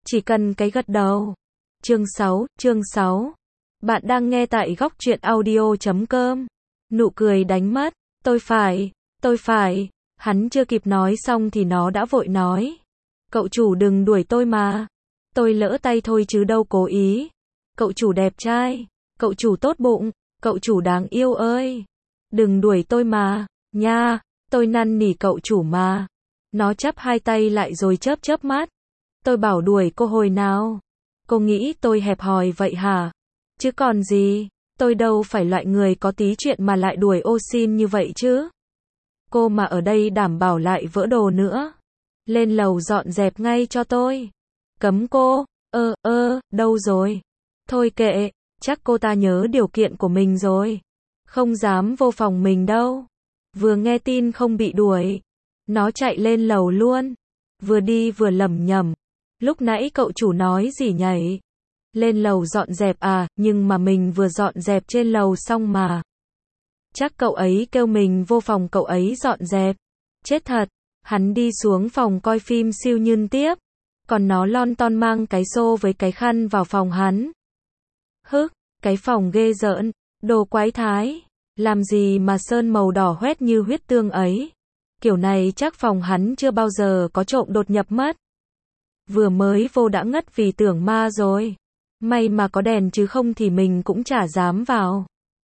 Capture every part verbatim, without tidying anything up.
chỉ cần cái gật đầu. Chương sáu, chương sáu. Bạn đang nghe tại góc truyện audio chấm com. Nụ cười đánh mất. Tôi phải, tôi phải. Hắn chưa kịp nói xong thì nó đã vội nói. Cậu chủ đừng đuổi tôi mà. Tôi lỡ tay thôi chứ đâu cố ý. Cậu chủ đẹp trai. Cậu chủ tốt bụng. Cậu chủ đáng yêu ơi. Đừng đuổi tôi mà. Nha, tôi năn nỉ cậu chủ mà. Nó chắp hai tay lại rồi chớp chớp mắt. Tôi bảo đuổi cô hồi nào. Cô nghĩ tôi hẹp hòi vậy hả? Chứ còn gì, tôi đâu phải loại người có tí chuyện mà lại đuổi ô xin như vậy chứ. Cô mà ở đây đảm bảo lại vỡ đồ nữa. Lên lầu dọn dẹp ngay cho tôi. Cấm cô, ơ, ơ, đâu rồi? Thôi kệ, chắc cô ta nhớ điều kiện của mình rồi. Không dám vô phòng mình đâu. Vừa nghe tin không bị đuổi, nó chạy lên lầu luôn. Vừa đi vừa lẩm nhẩm. Lúc nãy cậu chủ nói gì nhảy? Lên lầu dọn dẹp à, nhưng mà mình vừa dọn dẹp trên lầu xong mà. Chắc cậu ấy kêu mình vô phòng cậu ấy dọn dẹp. Chết thật, hắn đi xuống phòng coi phim siêu nhân tiếp. Còn nó lon ton mang cái xô với cái khăn vào phòng hắn. Hức, cái phòng ghê rợn, đồ quái thái. Làm gì mà sơn màu đỏ hoét như huyết tương ấy. Kiểu này chắc phòng hắn chưa bao giờ có trộm đột nhập mất. Vừa mới vô đã ngất vì tưởng ma rồi. May mà có đèn chứ không thì mình cũng chả dám vào.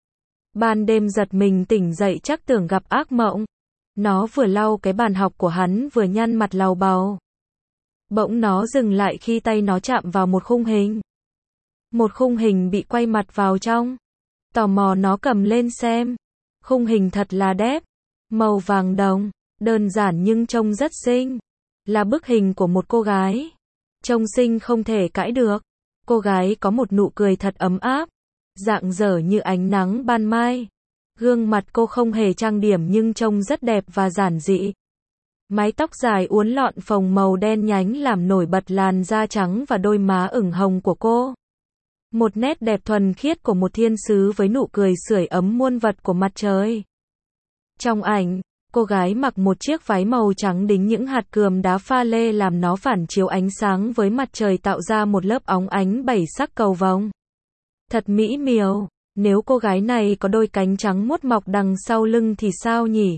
Ban đêm giật mình tỉnh dậy chắc tưởng gặp ác mộng. Nó vừa lau cái bàn học của hắn vừa nhăn mặt lầu bầu. Bỗng nó dừng lại khi tay nó chạm vào một khung hình. Một khung hình bị quay mặt vào trong. Tò mò nó cầm lên xem. Khung hình thật là đẹp. Màu vàng đồng, đơn giản nhưng trông rất xinh. Là bức hình của một cô gái. Trông xinh không thể cãi được. Cô gái có một nụ cười thật ấm áp. Rạng rỡ như ánh nắng ban mai. Gương mặt cô không hề trang điểm nhưng trông rất đẹp và giản dị. Mái tóc dài uốn lọn phồng màu đen nhánh làm nổi bật làn da trắng và đôi má ửng hồng của cô. Một nét đẹp thuần khiết của một thiên sứ với nụ cười sưởi ấm muôn vật của mặt trời. Trong ảnh, cô gái mặc một chiếc váy màu trắng đính những hạt cườm đá pha lê làm nó phản chiếu ánh sáng với mặt trời tạo ra một lớp óng ánh bảy sắc cầu vồng. Thật mỹ miều, nếu cô gái này có đôi cánh trắng muốt mọc đằng sau lưng thì sao nhỉ?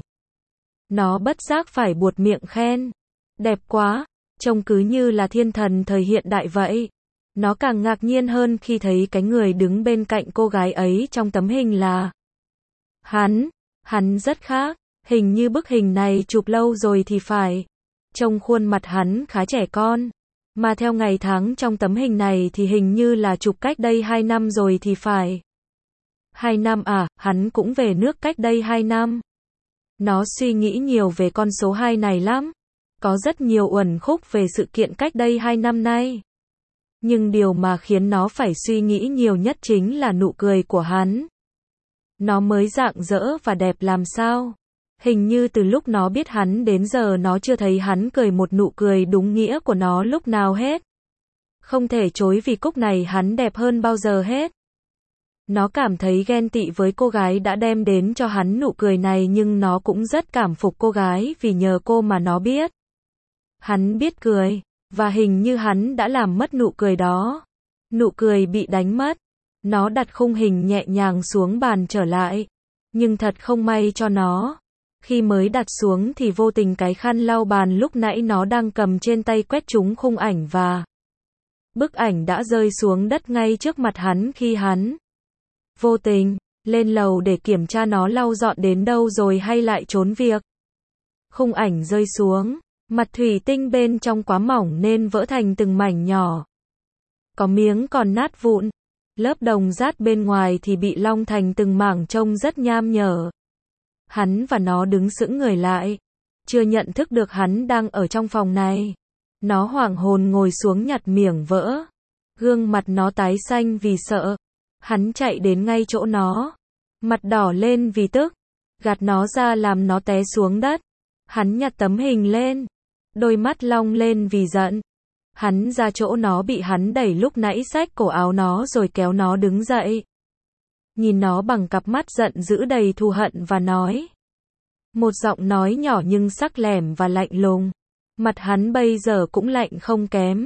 Nó bất giác phải buột miệng khen. Đẹp quá, trông cứ như là thiên thần thời hiện đại vậy. Nó càng ngạc nhiên hơn khi thấy cái người đứng bên cạnh cô gái ấy trong tấm hình là hắn. Hắn rất khác. Hình như bức hình này chụp lâu rồi thì phải. Trông khuôn mặt hắn khá trẻ con. Mà theo ngày tháng trong tấm hình này thì hình như là chụp cách đây hai năm rồi thì phải. Hai năm à, hắn cũng về nước cách đây hai năm. Nó suy nghĩ nhiều về con số hai này lắm. Có rất nhiều uẩn khúc về sự kiện cách đây hai năm nay. Nhưng điều mà khiến nó phải suy nghĩ nhiều nhất chính là nụ cười của hắn. Nó mới rạng rỡ và đẹp làm sao. Hình như từ lúc nó biết hắn đến giờ nó chưa thấy hắn cười một nụ cười đúng nghĩa của nó lúc nào hết. Không thể chối vì cúc này hắn đẹp hơn bao giờ hết. Nó cảm thấy ghen tị với cô gái đã đem đến cho hắn nụ cười này nhưng nó cũng rất cảm phục cô gái vì nhờ cô mà nó biết. Hắn biết cười, và hình như hắn đã làm mất nụ cười đó. Nụ cười bị đánh mất. Nó đặt khung hình nhẹ nhàng xuống bàn trở lại. Nhưng thật không may cho nó. Khi mới đặt xuống thì vô tình cái khăn lau bàn lúc nãy nó đang cầm trên tay quét trúng khung ảnh và bức ảnh đã rơi xuống đất ngay trước mặt hắn khi hắn vô tình lên lầu để kiểm tra nó lau dọn đến đâu rồi hay lại trốn việc. Khung ảnh rơi xuống, mặt thủy tinh bên trong quá mỏng nên vỡ thành từng mảnh nhỏ. Có miếng còn nát vụn, lớp đồng rát bên ngoài thì bị long thành từng mảng trông rất nham nhở. Hắn và nó đứng sững người lại, chưa nhận thức được hắn đang ở trong phòng này. Nó hoảng hồn ngồi xuống nhặt miếng vỡ. Gương mặt nó tái xanh vì sợ. Hắn chạy đến ngay chỗ nó. Mặt đỏ lên vì tức. Gạt nó ra làm nó té xuống đất. Hắn nhặt tấm hình lên. Đôi mắt long lên vì giận. Hắn ra chỗ nó bị hắn đẩy lúc nãy xách cổ áo nó rồi kéo nó đứng dậy. Nhìn nó bằng cặp mắt giận dữ đầy thù hận và nói. Một giọng nói nhỏ nhưng sắc lẻm và lạnh lùng. Mặt hắn bây giờ cũng lạnh không kém.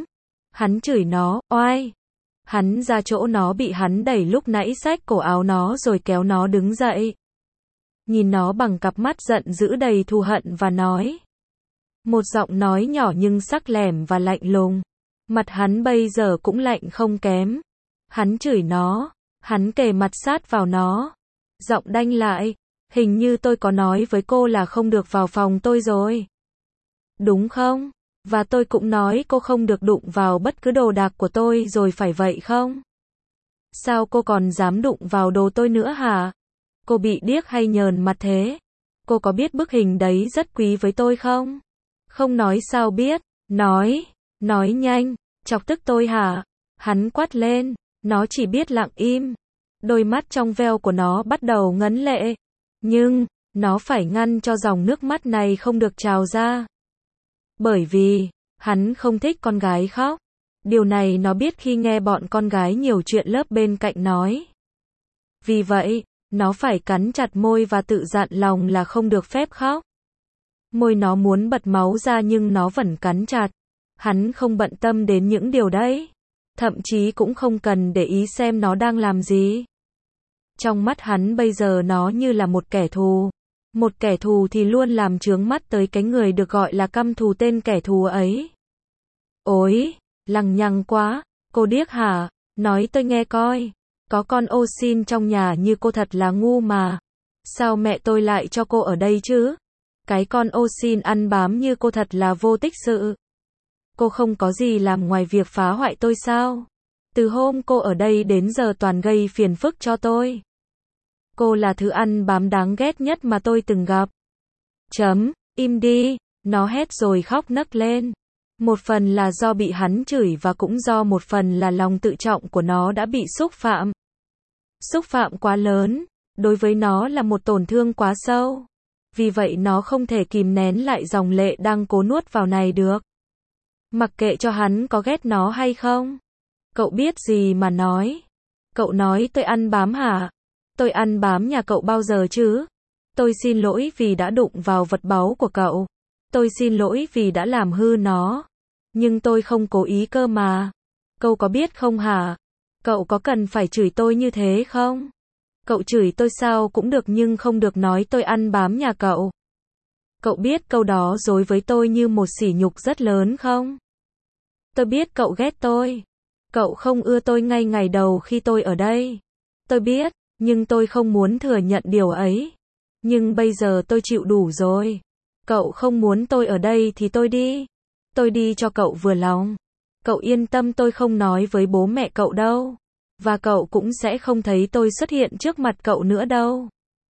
Hắn chửi nó, oai. Hắn ra chỗ nó bị hắn đẩy lúc nãy xách cổ áo nó rồi kéo nó đứng dậy. Nhìn nó bằng cặp mắt giận dữ đầy thù hận và nói. Một giọng nói nhỏ nhưng sắc lẻm và lạnh lùng. Mặt hắn bây giờ cũng lạnh không kém. Hắn chửi nó. Hắn kề mặt sát vào nó. Giọng đanh lại. Hình như tôi có nói với cô là không được vào phòng tôi rồi. Đúng không? Và tôi cũng nói cô không được đụng vào bất cứ đồ đạc của tôi rồi phải vậy không? Sao cô còn dám đụng vào đồ tôi nữa hả? Cô bị điếc hay nhờn mặt thế? Cô có biết bức hình đấy rất quý với tôi không? Không nói sao biết? Nói, nói nhanh, chọc tức tôi hả? Hắn quát lên, nó chỉ biết lặng im. Đôi mắt trong veo của nó bắt đầu ngấn lệ. Nhưng, nó phải ngăn cho dòng nước mắt này không được trào ra. Bởi vì, hắn không thích con gái khóc. Điều này nó biết khi nghe bọn con gái nhiều chuyện lớp bên cạnh nói. Vì vậy, nó phải cắn chặt môi và tự dặn lòng là không được phép khóc. Môi nó muốn bật máu ra nhưng nó vẫn cắn chặt. Hắn không bận tâm đến những điều đấy. Thậm chí cũng không cần để ý xem nó đang làm gì. Trong mắt hắn bây giờ nó như là một kẻ thù. Một kẻ thù thì luôn làm chướng mắt tới cái người được gọi là căm thù tên kẻ thù ấy. Ôi, lằng nhằng quá, cô điếc hả? Nói tôi nghe coi. Có con ô xin trong nhà như cô thật là ngu mà. Sao mẹ tôi lại cho cô ở đây chứ? Cái con ô xin ăn bám như cô thật là vô tích sự. Cô không có gì làm ngoài việc phá hoại tôi sao? Từ hôm cô ở đây đến giờ toàn gây phiền phức cho tôi. Cô là thứ ăn bám đáng ghét nhất mà tôi từng gặp. Chấm, im đi, nó hét rồi khóc nấc lên. Một phần là do bị hắn chửi và cũng do một phần là lòng tự trọng của nó đã bị xúc phạm. Xúc phạm quá lớn, đối với nó là một tổn thương quá sâu. Vì vậy nó không thể kìm nén lại dòng lệ đang cố nuốt vào này được. Mặc kệ cho hắn có ghét nó hay không. Cậu biết gì mà nói. Cậu nói tôi ăn bám hả? Tôi ăn bám nhà cậu bao giờ chứ? Tôi xin lỗi vì đã đụng vào vật báu của cậu. Tôi xin lỗi vì đã làm hư nó. Nhưng tôi không cố ý cơ mà. Cậu có biết không hả? Cậu có cần phải chửi tôi như thế không? Cậu chửi tôi sao cũng được nhưng không được nói tôi ăn bám nhà cậu. Cậu biết câu đó đối với tôi như một sỉ nhục rất lớn không? Tôi biết cậu ghét tôi. Cậu không ưa tôi ngay ngày đầu khi tôi ở đây. Tôi biết, nhưng tôi không muốn thừa nhận điều ấy. Nhưng bây giờ tôi chịu đủ rồi. Cậu không muốn tôi ở đây thì tôi đi. Tôi đi cho cậu vừa lòng. Cậu yên tâm tôi không nói với bố mẹ cậu đâu. Và cậu cũng sẽ không thấy tôi xuất hiện trước mặt cậu nữa đâu.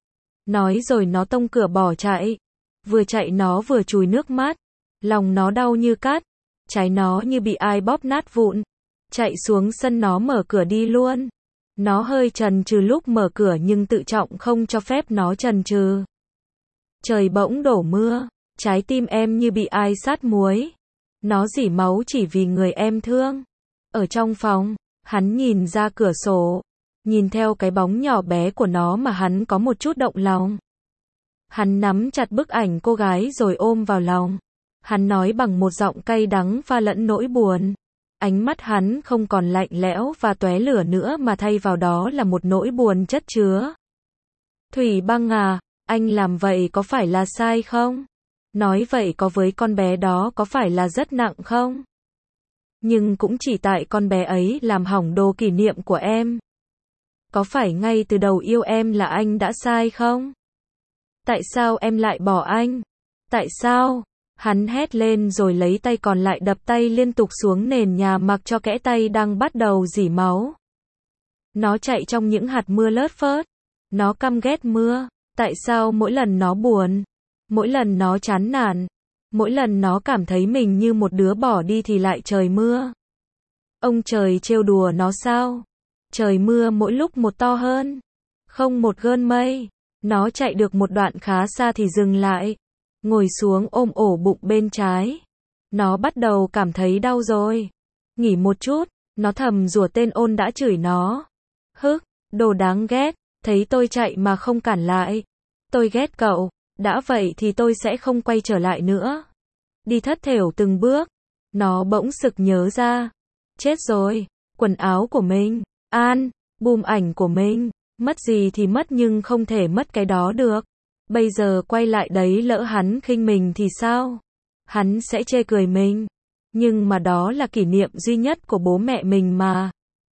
Nói rồi nó tông cửa bỏ chạy. Vừa chạy nó vừa chùi nước mắt. Lòng nó đau như cắt. Trái nó như bị ai bóp nát vụn. Chạy xuống sân nó mở cửa đi luôn. Nó hơi chần chừ lúc mở cửa nhưng tự trọng không cho phép nó chần chừ. Trời bỗng đổ mưa. Trái tim em như bị ai sát muối. Nó rỉ máu chỉ vì người em thương. Ở trong phòng, hắn nhìn ra cửa sổ. Nhìn theo cái bóng nhỏ bé của nó mà hắn có một chút động lòng. Hắn nắm chặt bức ảnh cô gái rồi ôm vào lòng. Hắn nói bằng một giọng cay đắng pha lẫn nỗi buồn. Ánh mắt hắn không còn lạnh lẽo và tóe lửa nữa mà thay vào đó là một nỗi buồn chất chứa. Thủy Băng à, anh làm vậy có phải là sai không? Nói vậy có với con bé đó có phải là rất nặng không? Nhưng cũng chỉ tại con bé ấy làm hỏng đồ kỷ niệm của em. Có phải ngay từ đầu yêu em là anh đã sai không? Tại sao em lại bỏ anh? Tại sao? Hắn hét lên rồi lấy tay còn lại đập tay liên tục xuống nền nhà mặc cho kẽ tay đang bắt đầu rỉ máu. Nó chạy trong những hạt mưa lất phớt. Nó căm ghét mưa. Tại sao mỗi lần nó buồn? Mỗi lần nó chán nản? Mỗi lần nó cảm thấy mình như một đứa bỏ đi thì lại trời mưa? Ông trời trêu đùa nó sao? Trời mưa mỗi lúc một to hơn. Không một gơn mây. Nó chạy được một đoạn khá xa thì dừng lại. Ngồi xuống ôm ổ bụng bên trái. Nó bắt đầu cảm thấy đau rồi. Nghỉ một chút, nó thầm rủa tên ôn đã chửi nó. Hức, đồ đáng ghét, thấy tôi chạy mà không cản lại. Tôi ghét cậu, đã vậy thì tôi sẽ không quay trở lại nữa. Đi thất thểu từng bước. Nó bỗng sực nhớ ra. Chết rồi, quần áo của mình, an, bùm ảnh của mình, mất gì thì mất nhưng không thể mất cái đó được. Bây giờ quay lại đấy lỡ hắn khinh mình thì sao? Hắn sẽ chê cười mình. Nhưng mà đó là kỷ niệm duy nhất của bố mẹ mình mà.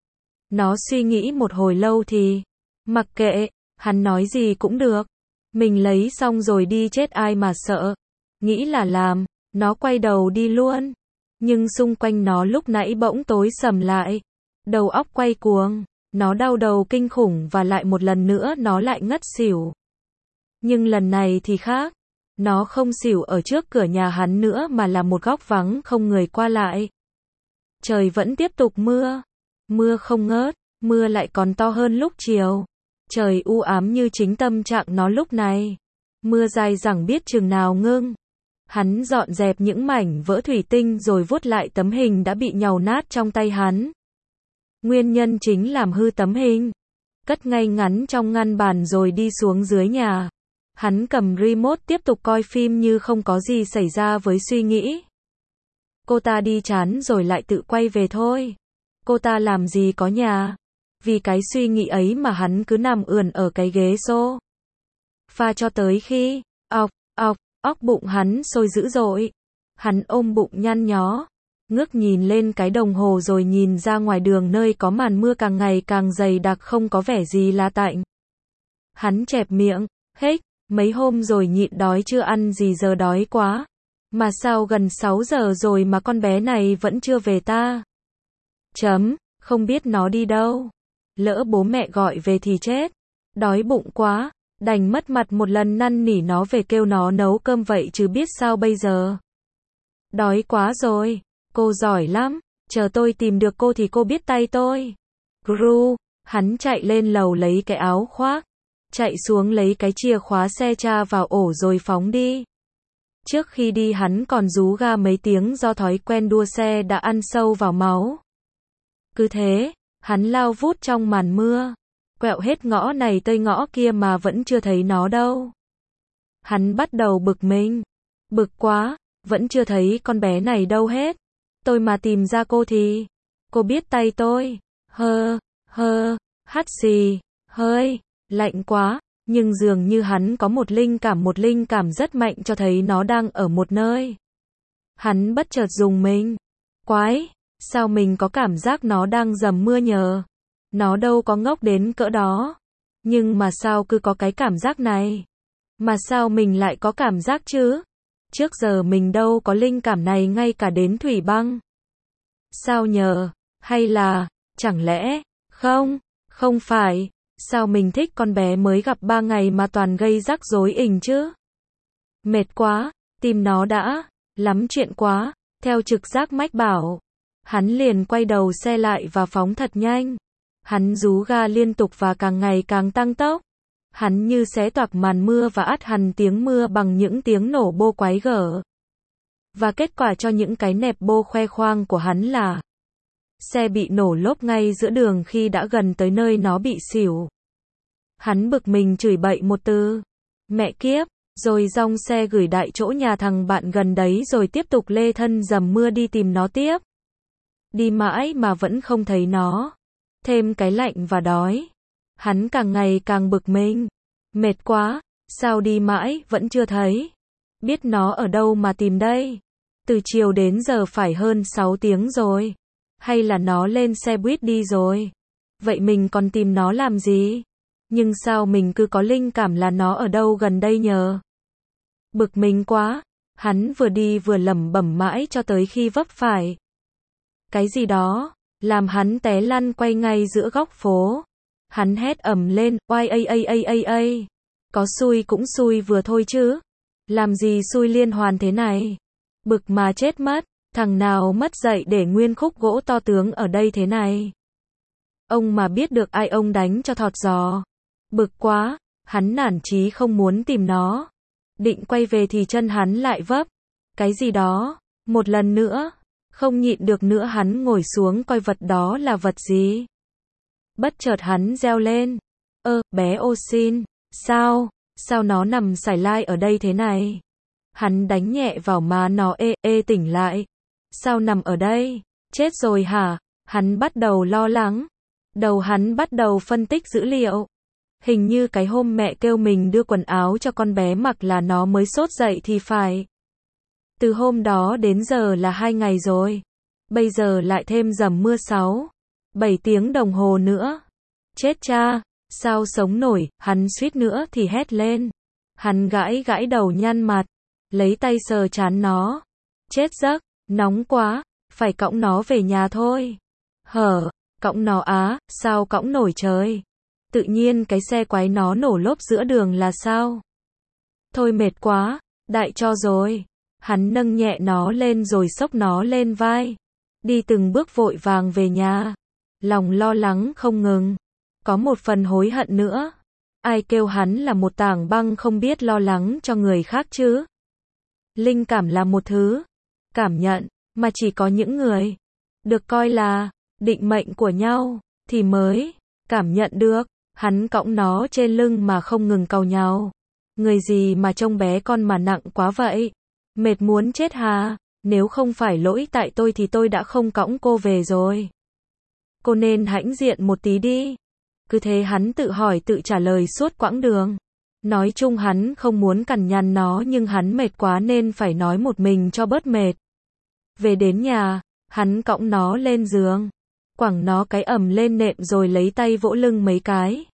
Nó suy nghĩ một hồi lâu thì, mặc kệ, hắn nói gì cũng được. Mình lấy xong rồi đi chết ai mà sợ. Nghĩ là làm, nó quay đầu đi luôn. Nhưng xung quanh nó lúc nãy bỗng tối sầm lại. Đầu óc quay cuồng, nó đau đầu kinh khủng và lại một lần nữa nó lại ngất xỉu. Nhưng lần này thì khác. Nó không xỉu ở trước cửa nhà hắn nữa mà là một góc vắng không người qua lại. Trời vẫn tiếp tục mưa. Mưa không ngớt, mưa lại còn to hơn lúc chiều. Trời u ám như chính tâm trạng nó lúc này. Mưa dài dẳng biết chừng nào ngưng. Hắn dọn dẹp những mảnh vỡ thủy tinh rồi vuốt lại tấm hình đã bị nhàu nát trong tay hắn. Nguyên nhân chính làm hư tấm hình. Cất ngay ngắn trong ngăn bàn rồi đi xuống dưới nhà. Hắn cầm remote tiếp tục coi phim như không có gì xảy ra với suy nghĩ. Cô ta đi chán rồi lại tự quay về thôi. Cô ta làm gì có nhà. Vì cái suy nghĩ ấy mà hắn cứ nằm ườn ở cái ghế xô pha cho tới khi, ọc, ọc, óc bụng hắn sôi dữ dội. Hắn ôm bụng nhăn nhó, ngước nhìn lên cái đồng hồ rồi nhìn ra ngoài đường nơi có màn mưa càng ngày càng dày đặc không có vẻ gì là tạnh. Hắn chẹp miệng, hếch, mấy hôm rồi nhịn đói chưa ăn gì giờ đói quá. Mà sao gần sáu giờ rồi mà con bé này vẫn chưa về ta? Chấm, không biết nó đi đâu. Lỡ bố mẹ gọi về thì chết. Đói bụng quá, đành mất mặt một lần năn nỉ nó về kêu nó nấu cơm vậy chứ biết sao bây giờ. Đói quá rồi, cô giỏi lắm, chờ tôi tìm được cô thì cô biết tay tôi. Gru, hắn chạy lên lầu lấy cái áo khoác, chạy xuống lấy cái chìa khóa xe tra vào ổ rồi phóng đi. Trước khi đi hắn còn rú ga mấy tiếng do thói quen đua xe đã ăn sâu vào máu. Cứ thế, hắn lao vút trong màn mưa, quẹo hết ngõ này tới ngõ kia mà vẫn chưa thấy nó đâu. Hắn bắt đầu bực mình. Bực quá, vẫn chưa thấy con bé này đâu hết. Tôi mà tìm ra cô thì, cô biết tay tôi. Hơ, hơ, hắt xì, hơi, lạnh quá, nhưng dường như hắn có một linh cảm một linh cảm rất mạnh cho thấy nó đang ở một nơi. Hắn bất chợt rùng mình. Quái, sao mình có cảm giác nó đang dầm mưa nhờ? Nó đâu có ngốc đến cỡ đó. Nhưng mà sao cứ có cái cảm giác này? Mà sao mình lại có cảm giác chứ? Trước giờ mình đâu có linh cảm này ngay cả đến thủy băng. Sao nhờ? Hay là, chẳng lẽ, không, không phải, sao mình thích con bé mới gặp ba ngày mà toàn gây rắc rối ình chứ? Mệt quá, tìm nó đã, lắm chuyện quá, theo trực giác mách bảo. Hắn liền quay đầu xe lại và phóng thật nhanh. Hắn rú ga liên tục và càng ngày càng tăng tốc. Hắn như xé toạc màn mưa và át hẳn tiếng mưa bằng những tiếng nổ bô quái gở. Và kết quả cho những cái nẹp bô khoe khoang của hắn là xe bị nổ lốp ngay giữa đường khi đã gần tới nơi nó bị xỉu. Hắn bực mình chửi bậy một từ. Mẹ kiếp, rồi dong xe gửi đại chỗ nhà thằng bạn gần đấy rồi tiếp tục lê thân dầm mưa đi tìm nó tiếp. Đi mãi mà vẫn không thấy nó. Thêm cái lạnh và đói. Hắn càng ngày càng bực mình. Mệt quá, sao đi mãi vẫn chưa thấy. Biết nó ở đâu mà tìm đây. Từ chiều đến giờ phải hơn sáu tiếng rồi. Hay là nó lên xe buýt đi rồi. Vậy mình còn tìm nó làm gì? Nhưng sao mình cứ có linh cảm là nó ở đâu gần đây nhờ? Bực mình quá. Hắn vừa đi vừa lẩm bẩm mãi cho tới khi vấp phải cái gì đó, làm hắn té lăn quay ngay giữa góc phố. Hắn hét ầm lên, oai a a a a a. Có xui cũng xui vừa thôi chứ. Làm gì xui liên hoàn thế này? Bực mà chết mất, thằng nào mất dạy để nguyên khúc gỗ to tướng ở đây thế này. Ông mà biết được ai ông đánh cho thọt giò. Bực quá, hắn nản chí không muốn tìm nó. Định quay về thì chân hắn lại vấp cái gì đó, một lần nữa. Không nhịn được nữa hắn ngồi xuống coi vật đó là vật gì. Bất chợt hắn reo lên. Ơ, bé ô xin, sao, sao nó nằm sải lai ở đây thế này? Hắn đánh nhẹ vào má nó ê, ê tỉnh lại. Sao nằm ở đây? Chết rồi hả? Hắn bắt đầu lo lắng. Đầu hắn bắt đầu phân tích dữ liệu. Hình như cái hôm mẹ kêu mình đưa quần áo cho con bé mặc là nó mới sốt dậy thì phải. Từ hôm đó đến giờ là hai ngày rồi. Bây giờ lại thêm dầm mưa sáu, bảy tiếng đồng hồ nữa. Chết cha, sao sống nổi, hắn suýt nữa thì hét lên. Hắn gãi gãi đầu nhăn mặt, lấy tay sờ trán nó. Chết giấc, nóng quá, phải cõng nó về nhà thôi. Hở, cõng nó á, sao cõng nổi trời. Tự nhiên cái xe quái nó nổ lốp giữa đường là sao? Thôi mệt quá, đại cho rồi. Hắn nâng nhẹ nó lên rồi xốc nó lên vai. Đi từng bước vội vàng về nhà. Lòng lo lắng không ngừng. Có một phần hối hận nữa. Ai kêu hắn là một tảng băng không biết lo lắng cho người khác chứ? Linh cảm là một thứ cảm nhận mà chỉ có những người được coi là định mệnh của nhau thì mới cảm nhận được. Hắn cõng nó trên lưng mà không ngừng càu nhàu. Người gì mà trông bé con mà nặng quá vậy? Mệt muốn chết hà, nếu không phải lỗi tại tôi thì tôi đã không cõng cô về rồi. Cô nên hãnh diện một tí đi. Cứ thế hắn tự hỏi tự trả lời suốt quãng đường. Nói chung hắn không muốn cằn nhằn nó nhưng hắn mệt quá nên phải nói một mình cho bớt mệt. Về đến nhà, hắn cõng nó lên giường. Quẳng nó cái ầm lên nệm rồi lấy tay vỗ lưng mấy cái.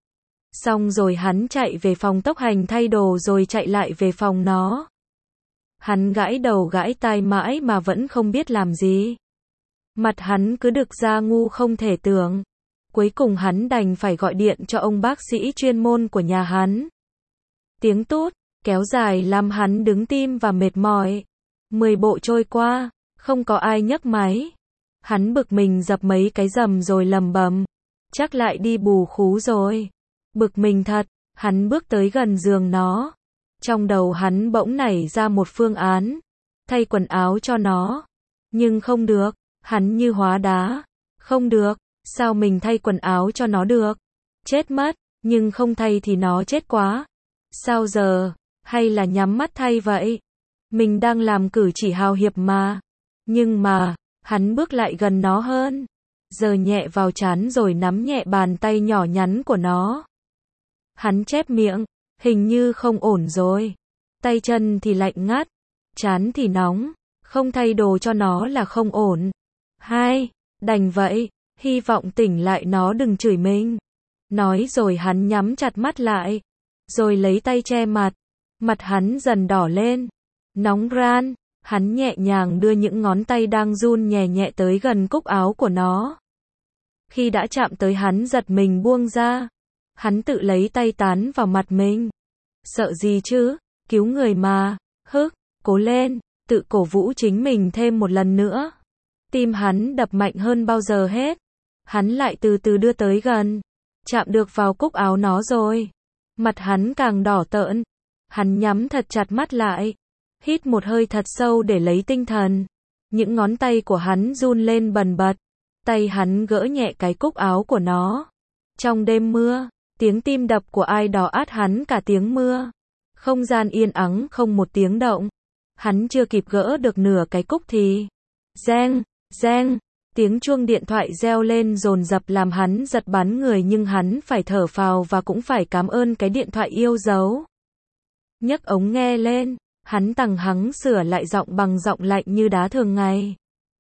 Xong rồi hắn chạy về phòng tốc hành thay đồ rồi chạy lại về phòng nó. Hắn gãi đầu gãi tai mãi mà vẫn không biết làm gì. Mặt hắn cứ đực ra ngu không thể tưởng. Cuối cùng hắn đành phải gọi điện cho ông bác sĩ chuyên môn của nhà hắn. Tiếng tút, kéo dài làm hắn đứng tim và mệt mỏi. Mười bộ trôi qua, không có ai nhấc máy. Hắn bực mình dập mấy cái rầm rồi lầm bầm. Chắc lại đi bù khú rồi. Bực mình thật, hắn bước tới gần giường nó. Trong đầu hắn bỗng nảy ra một phương án. Thay quần áo cho nó. Nhưng không được, hắn như hóa đá. Không được, sao mình thay quần áo cho nó được? Chết mất, nhưng không thay thì nó chết quá. Sao giờ, hay là nhắm mắt thay vậy? Mình đang làm cử chỉ hào hiệp mà. Nhưng mà, hắn bước lại gần nó hơn. Giờ nhẹ vào trán rồi nắm nhẹ bàn tay nhỏ nhắn của nó. Hắn chép miệng, hình như không ổn rồi. Tay chân thì lạnh ngắt, trán thì nóng, không thay đồ cho nó là không ổn. Hai, đành vậy, hy vọng tỉnh lại nó đừng chửi mình. Nói rồi hắn nhắm chặt mắt lại, rồi lấy tay che mặt. Mặt hắn dần đỏ lên, nóng ran, hắn nhẹ nhàng đưa những ngón tay đang run nhẹ nhẹ tới gần cúc áo của nó. Khi đã chạm tới hắn giật mình buông ra. Hắn tự lấy tay tán vào mặt mình. Sợ gì chứ, cứu người mà, hức, cố lên, tự cổ vũ chính mình thêm một lần nữa. Tim hắn đập mạnh hơn bao giờ hết. Hắn lại từ từ đưa tới gần. Chạm được vào cúc áo nó rồi. Mặt hắn càng đỏ tợn. Hắn nhắm thật chặt mắt lại. Hít một hơi thật sâu để lấy tinh thần. Những ngón tay của hắn run lên bần bật. Tay hắn gỡ nhẹ cái cúc áo của nó. Trong đêm mưa, tiếng tim đập của ai đó át hắn cả tiếng mưa. Không gian yên ắng không một tiếng động. Hắn chưa kịp gỡ được nửa cái cúc thì reng, reng, tiếng chuông điện thoại reo lên dồn dập làm hắn giật bắn người nhưng hắn phải thở phào và cũng phải cảm ơn cái điện thoại yêu dấu. Nhấc ống nghe lên, hắn tằng hắng sửa lại giọng bằng giọng lạnh như đá thường ngày.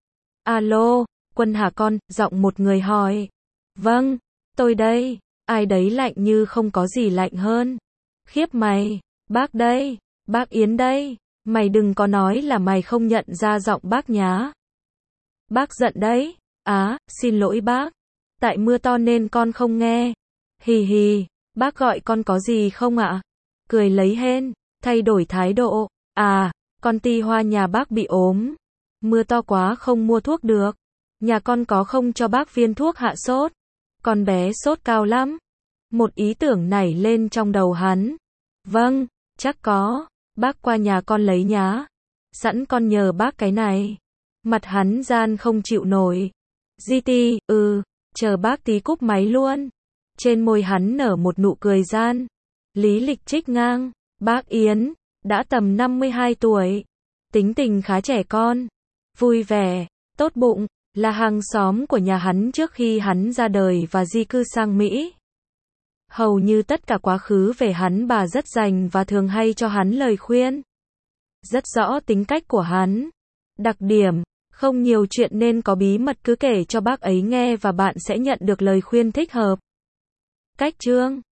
Alo, Quân hả con, giọng một người hỏi. Vâng, tôi đây. Ai đấy lạnh như không có gì lạnh hơn. Khiếp mày, bác đây, bác Yến đây. Mày đừng có nói là mày không nhận ra giọng bác nhá. Bác giận đấy. Á, xin lỗi bác. Tại mưa to nên con không nghe. Hì hì, bác gọi con có gì không ạ? Cười lấy hên, thay đổi thái độ. À, con Ti Hoa nhà bác bị ốm. Mưa to quá không mua thuốc được. Nhà con có không cho bác viên thuốc hạ sốt? Con bé sốt cao lắm. Một ý tưởng nảy lên trong đầu hắn. Vâng, chắc có. Bác qua nhà con lấy nhá. Sẵn con nhờ bác cái này. Mặt hắn gian không chịu nổi. Di ti, ừ, chờ bác tí cúp máy luôn. Trên môi hắn nở một nụ cười gian. Lý lịch trích ngang. Bác Yến, đã tầm năm mươi hai tuổi. Tính tình khá trẻ con. Vui vẻ, tốt bụng, là hàng xóm của nhà hắn trước khi hắn ra đời và di cư sang Mỹ. Hầu như tất cả quá khứ về hắn bà rất dành và thường hay cho hắn lời khuyên. Rất rõ tính cách của hắn. Đặc điểm, không nhiều chuyện nên có bí mật cứ kể cho bác ấy nghe và bạn sẽ nhận được lời khuyên thích hợp. Cách chương